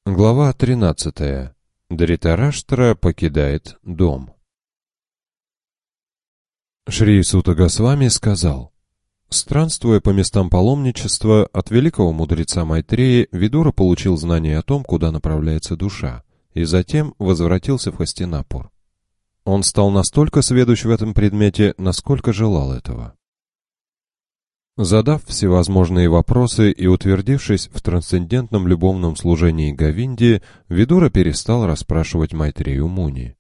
Глава 13. Дритараштра покидает дом. Шри Сута Госвами сказал: странствуя по местам паломничества, от великого мудреца Майтреи Видура получил знание о том, куда направляется душа, и затем возвратился в Хастинапур. Он стал настолько сведущ в этом предмете, насколько желал этого. Задав всевозможные вопросы и утвердившись в трансцендентном любовном служении Говинде, Видура перестал расспрашивать Майтрею Муни.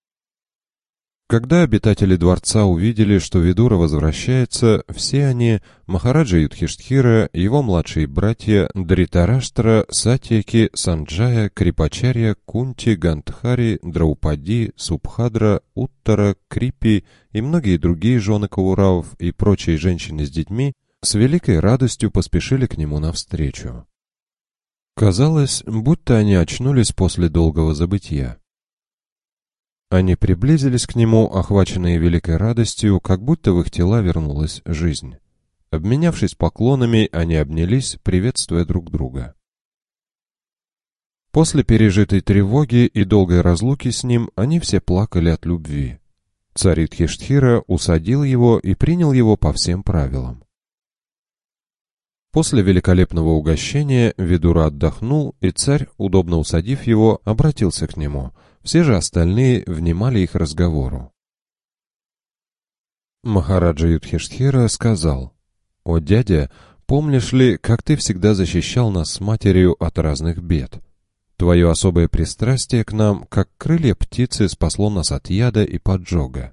Когда обитатели дворца увидели, что Видура возвращается, все они, Махараджа Юдхиштхира, его младшие братья Дритараштра, Сатьяки, Санджая, Крипачарья, Кунти, Гандхари, Драупади, Субхадра, Уттара, Крипи и многие другие жены Кауравов и прочие женщины с детьми, с великой радостью поспешили к нему навстречу. Казалось, будто они очнулись после долгого забытья. Они приблизились к нему, охваченные великой радостью, как будто в их тела вернулась жизнь. Обменявшись поклонами, они обнялись, приветствуя друг друга. После пережитой тревоги и долгой разлуки с ним, они все плакали от любви. Царь Юдхиштхира усадил его и принял его по всем правилам. После великолепного угощения Видура отдохнул, и царь, удобно усадив его, обратился к нему. Все же остальные внимали их разговору. Махараджа Юдхиштхира сказал: «О дядя, помнишь ли, как ты всегда защищал нас с матерью от разных бед? Твое особое пристрастие к нам, как крылья птицы, спасло нас от яда и поджога.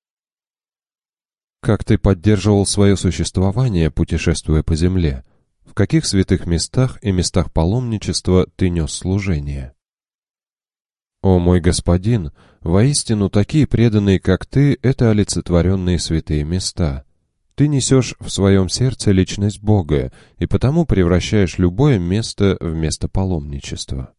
Как ты поддерживал свое существование, путешествуя по земле? В каких святых местах и местах паломничества ты нес служение? О мой господин, воистину такие преданные, как ты, это олицетворенные святые места. Ты несешь в своем сердце личность Бога, и потому превращаешь любое место в место паломничества.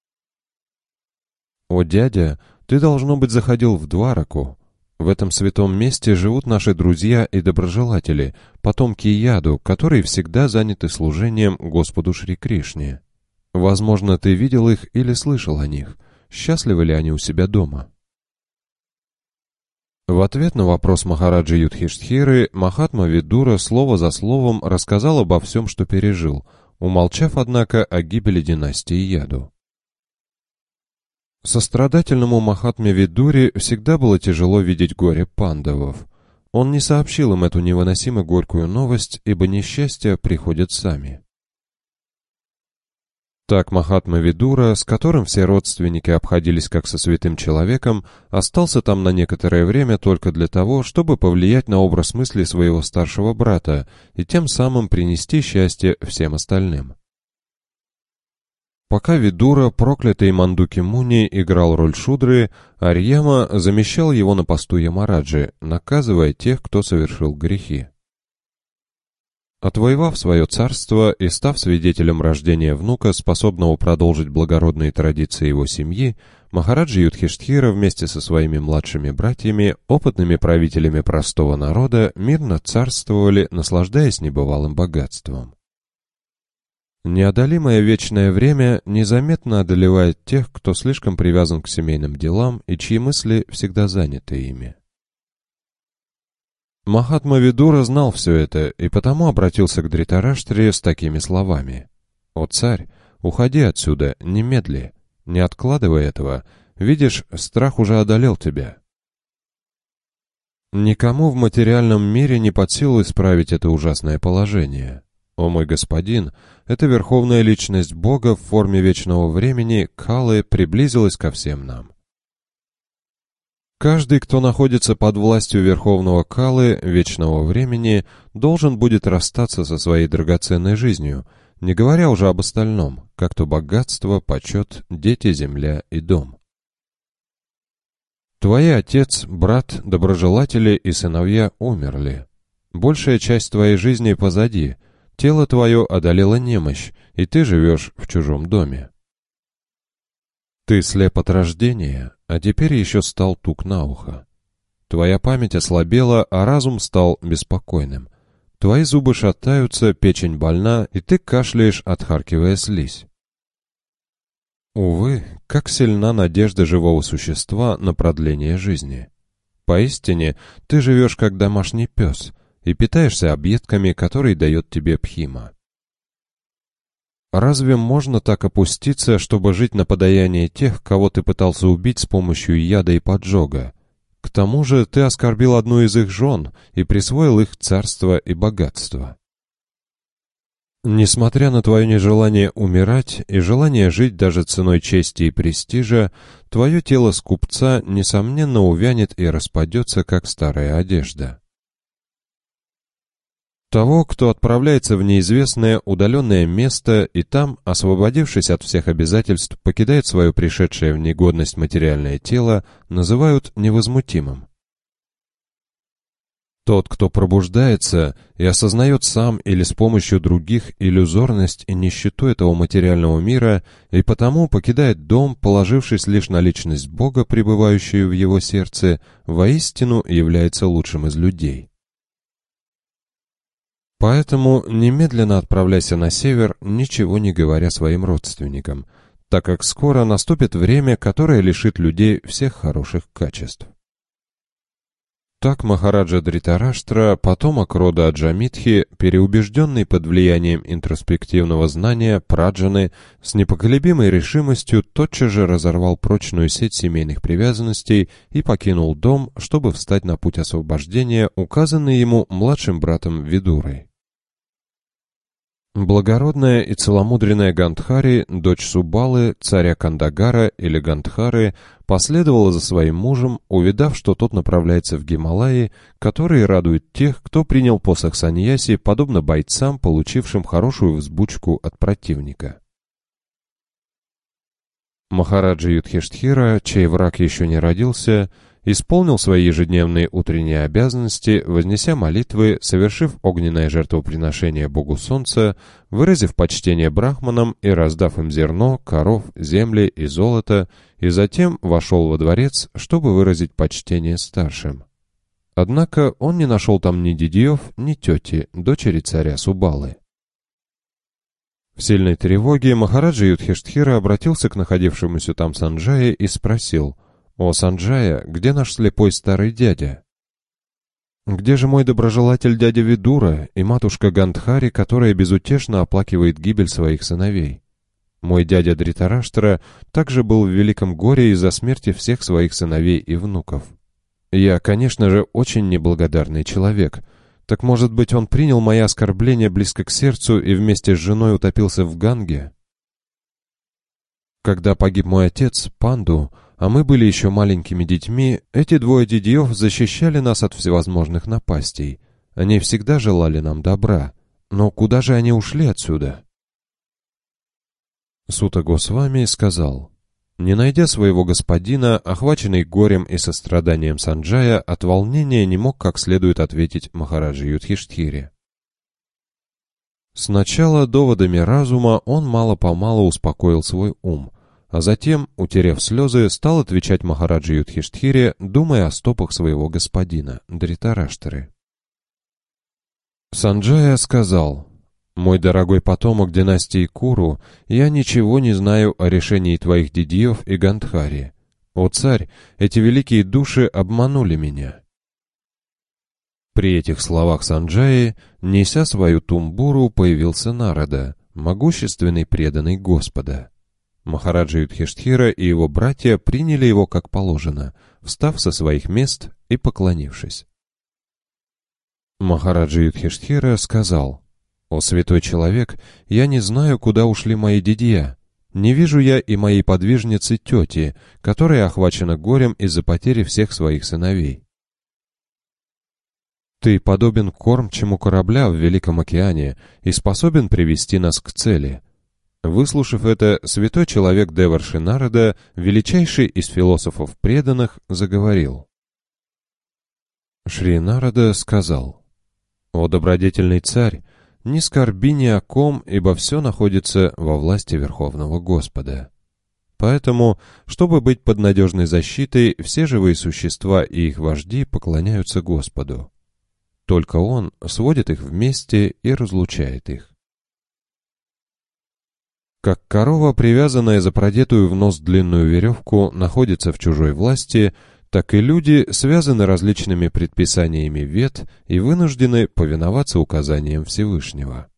О дядя, ты, должно быть, заходил в Двараку. В этом святом месте живут наши друзья и доброжелатели, потомки Яду, которые всегда заняты служением Господу Шри Кришне. Возможно, ты видел их или слышал о них. Счастливы ли они у себя дома?» В ответ на вопрос Махараджи Юдхиштхиры Махатма Видура слово за словом рассказал обо всем, что пережил, умолчав, однако, о гибели династии Яду. Сострадательному Махатме Видуре всегда было тяжело видеть горе пандавов. Он не сообщил им эту невыносимо горькую новость, ибо несчастья приходят сами. Так Махатма Видура, с которым все родственники обходились как со святым человеком, остался там на некоторое время только для того, чтобы повлиять на образ мысли своего старшего брата и тем самым принести счастье всем остальным. Пока Видура, проклятый Мандуки Муни, играл роль Шудры, Арьяма замещал его на посту Ямараджи, наказывая тех, кто совершил грехи. Отвоевав свое царство и став свидетелем рождения внука, способного продолжить благородные традиции его семьи, Махараджа Юдхиштхира вместе со своими младшими братьями, опытными правителями простого народа, мирно царствовали, наслаждаясь небывалым богатством. Неодолимое вечное время незаметно одолевает тех, кто слишком привязан к семейным делам и чьи мысли всегда заняты ими. Махатма Видура знал все это и потому обратился к Дритараштре с такими словами: «О царь, уходи отсюда, немедли, не откладывай этого, видишь, страх уже одолел тебя. Никому в материальном мире не под силу исправить это ужасное положение. О мой господин, эта верховная личность Бога в форме вечного времени, Калы, приблизилась ко всем нам. Каждый, кто находится под властью Верховного Калы, вечного времени, должен будет расстаться со своей драгоценной жизнью, не говоря уже об остальном, как то богатство, почет, дети, земля и дом. Твой отец, брат, доброжелатели и сыновья умерли. Большая часть твоей жизни позади, тело твое одолело немощь, и ты живешь в чужом доме. Ты слеп от рождения, а теперь еще стал тук на ухо. Твоя память ослабела, а разум стал беспокойным. Твои зубы шатаются, печень больна, и ты кашляешь, отхаркивая слизь. Увы, как сильна надежда живого существа на продление жизни. Поистине, ты живешь как домашний пес и питаешься объедками, которые дает тебе Пхима. Разве можно так опуститься, чтобы жить на подаяние тех, кого ты пытался убить с помощью яда и поджога? К тому же ты оскорбил одну из их жен и присвоил их царство и богатство. Несмотря на твое нежелание умирать и желание жить даже ценой чести и престижа, твое тело скупца, несомненно, увянет и распадется, как старая одежда. Того, кто отправляется в неизвестное удаленное место и там, освободившись от всех обязательств, покидает свое пришедшее в негодность материальное тело, называют невозмутимым. Тот, кто пробуждается и осознает сам или с помощью других иллюзорность и нищету этого материального мира, и потому покидает дом, положившись лишь на личность Бога, пребывающую в его сердце, воистину является лучшим из людей. Поэтому немедленно отправляйся на север, ничего не говоря своим родственникам, так как скоро наступит время, которое лишит людей всех хороших качеств. Так Махараджа Дритараштра, потомок рода Аджамитхи, переубежденный под влиянием интроспективного знания Праджаны, с непоколебимой решимостью тотчас же разорвал прочную сеть семейных привязанностей и покинул дом, чтобы встать на путь освобождения, указанный ему младшим братом Видурой. Благородная и целомудренная Гандхари, дочь Субалы, царя Кандагара или Гандхары, последовала за своим мужем, увидав, что тот направляется в Гималаи, которые радуют тех, кто принял посох саньяси, подобно бойцам, получившим хорошую взбучку от противника. Махараджа Юдхиштхира, чей враг еще не родился, исполнил свои ежедневные утренние обязанности, вознеся молитвы, совершив огненное жертвоприношение Богу Солнца, выразив почтение брахманам и раздав им зерно, коров, земли и золото, и затем вошел во дворец, чтобы выразить почтение старшим. Однако он не нашел там ни дядьев, ни тети, дочери царя Субалы. В сильной тревоге Махараджа Юдхиштхира обратился к находившемуся там Санджае и спросил: «О, Санджая, где наш слепой старый дядя? Где же мой доброжелатель дядя Видура и матушка Гандхари, которая безутешно оплакивает гибель своих сыновей? Мой дядя Дритараштра также был в великом горе из-за смерти всех своих сыновей и внуков. Я, конечно же, очень неблагодарный человек. Так, может быть, он принял мои оскорбления близко к сердцу и вместе с женой утопился в Ганге? Когда погиб мой отец, Панду, а мы были еще маленькими детьми, эти двое дядьев защищали нас от всевозможных напастей. Они всегда желали нам добра. Но куда же они ушли отсюда?» Сута Госвами сказал: не найдя своего господина, охваченный горем и состраданием Санджая, от волнения не мог как следует ответить Махараджи Юдхиштхире. Сначала доводами разума он мало-помалу успокоил свой ум, а затем, утерев слезы, стал отвечать Махараджи Юдхиштхире, думая о стопах своего господина, Дритараштры. Санджая сказал: «Мой дорогой потомок династии Куру, я ничего не знаю о решении твоих дядьев и Гандхари. О царь, эти великие души обманули меня». При этих словах Санджаи, неся свою тумбуру, появился Нарада, могущественный преданный Господа. Махараджа Юдхиштхира и его братья приняли его как положено, встав со своих мест и поклонившись. Махараджа Юдхиштхира сказал: «О святой человек, я не знаю, куда ушли мои дядья. Не вижу я и моей подвижницы тети, которая охвачена горем из-за потери всех своих сыновей. Ты подобен кормчему корабля в Великом океане и способен привести нас к цели». Выслушав это, святой человек Деварши Нарада, величайший из философов преданных, заговорил. Шри Нарада сказал: «О добродетельный царь, не скорби ни о ком, ибо все находится во власти Верховного Господа. Поэтому, чтобы быть под надежной защитой, все живые существа и их вожди поклоняются Господу. Только Он сводит их вместе и разлучает их. Как корова, привязанная за продетую в нос длинную веревку, находится в чужой власти, так и люди связаны различными предписаниями вет и вынуждены повиноваться указаниям Всевышнего.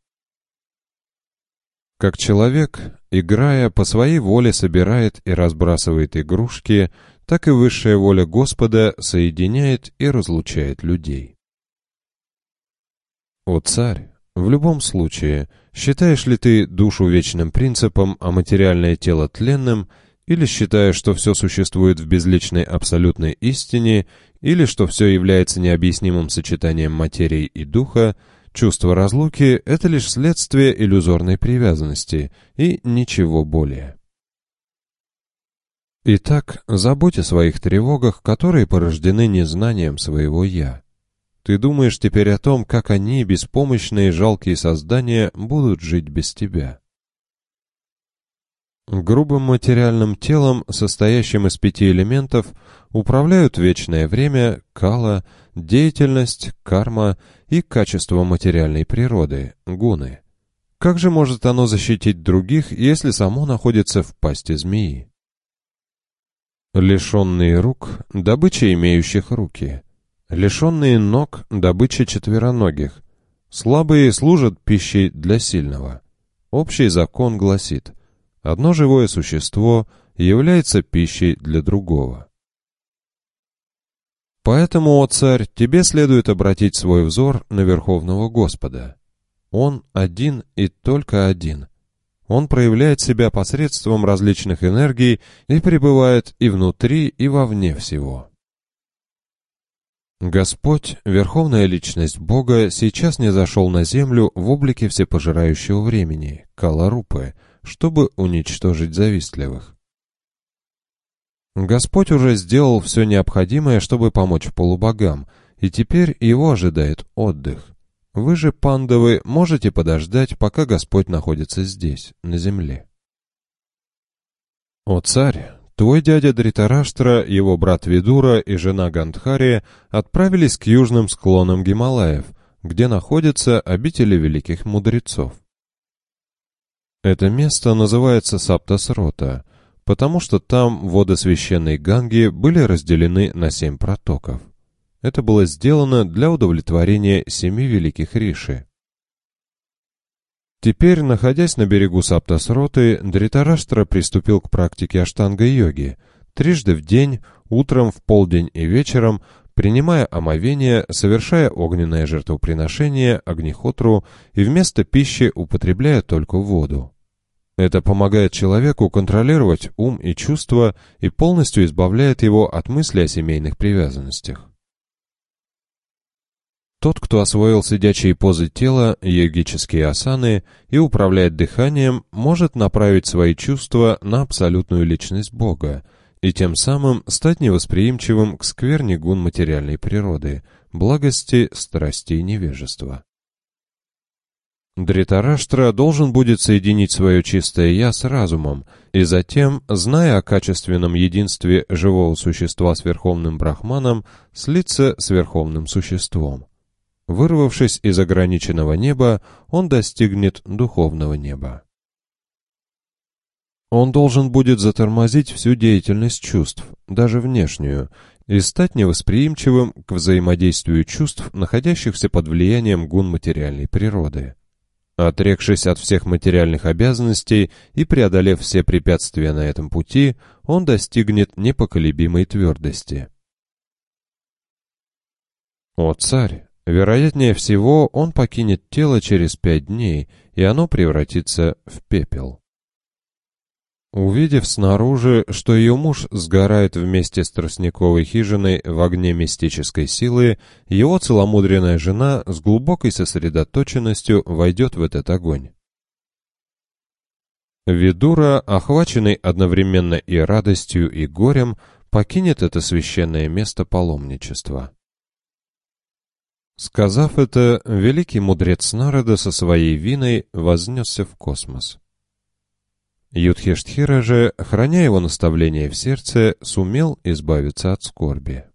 Как человек, играя, по своей воле собирает и разбрасывает игрушки, так и высшая воля Господа соединяет и разлучает людей. О царь, в любом случае, считаешь ли ты душу вечным принципом, а материальное тело тленным, или считаешь, что все существует в безличной абсолютной истине, или что все является необъяснимым сочетанием материи и духа, чувство разлуки — это лишь следствие иллюзорной привязанности и ничего более. Итак, забудь о своих тревогах, которые порождены незнанием своего «я». Ты думаешь теперь о том, как они, беспомощные жалкие создания, будут жить без тебя. Грубым материальным телом, состоящим из 5 элементов, управляют вечное время, кала, деятельность, карма и качество материальной природы, гуны. Как же может оно защитить других, если само находится в пасти змеи? Лишенные рук – добыча имеющих руки. Лишенные ног – добыча четвероногих. Слабые служат пищей для сильного. Общий закон гласит: одно живое существо является пищей для другого. Поэтому, о царь, тебе следует обратить свой взор на Верховного Господа. Он один и только один. Он проявляет себя посредством различных энергий и пребывает и внутри, и вовне всего. Господь, Верховная Личность Бога, сейчас низошел на землю в облике всепожирающего времени, Кала-Рупы, чтобы уничтожить завистливых. Господь уже сделал все необходимое, чтобы помочь полубогам, и теперь его ожидает отдых. Вы же, пандавы, можете подождать, пока Господь находится здесь, на земле. О царь, твой дядя Дритараштра, его брат Видура и жена Гандхари отправились к южным склонам Гималаев, где находятся обители великих мудрецов. Это место называется Саптасрота, потому что там воды священной Ганги были разделены на 7 протоков. Это было сделано для удовлетворения 7 великих риши. Теперь, находясь на берегу Саптасроты, Дритараштра приступил к практике аштанга-йоги, трижды в день, утром, в полдень и вечером, принимая омовение, совершая огненное жертвоприношение Агнихотру и вместо пищи употребляя только воду. Это помогает человеку контролировать ум и чувства и полностью избавляет его от мысли о семейных привязанностях. Тот, кто освоил сидячие позы тела, йогические асаны и управляет дыханием, может направить свои чувства на абсолютную личность Бога и тем самым стать невосприимчивым к скверне гун материальной природы, благости, страсти и невежества. Дритараштра должен будет соединить свое чистое «я» с разумом, и затем, зная о качественном единстве живого существа с Верховным Брахманом, слиться с Верховным Существом. Вырвавшись из ограниченного неба, он достигнет духовного неба. Он должен будет затормозить всю деятельность чувств, даже внешнюю, и стать невосприимчивым к взаимодействию чувств, находящихся под влиянием гун материальной природы. Отрекшись от всех материальных обязанностей и преодолев все препятствия на этом пути, он достигнет непоколебимой твердости. О царь! Вероятнее всего, он покинет тело через 5 дней, и оно превратится в пепел. Увидев снаружи, что ее муж сгорает вместе с тростниковой хижиной в огне мистической силы, его целомудренная жена с глубокой сосредоточенностью войдет в этот огонь. Видура, охваченный одновременно и радостью, и горем, покинет это священное место паломничества. Сказав это, великий мудрец Нарада со своей виной вознесся в космос. Юдхиштхира же, храня его наставление в сердце, сумел избавиться от скорби.